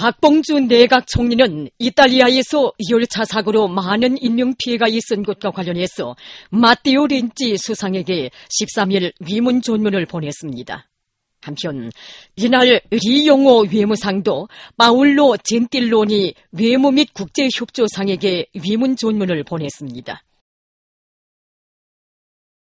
박봉주 내각 총리는 이탈리아에서 열차 사고로 많은 인명피해가 있은 것과 관련해서 마테오 렌치 수상에게 13일 위문 전문을 보냈습니다. 한편 이날 리용호 외무상도 파울로 젠틸로니 외무 및 국제협조상에게 위문 전문을 보냈습니다.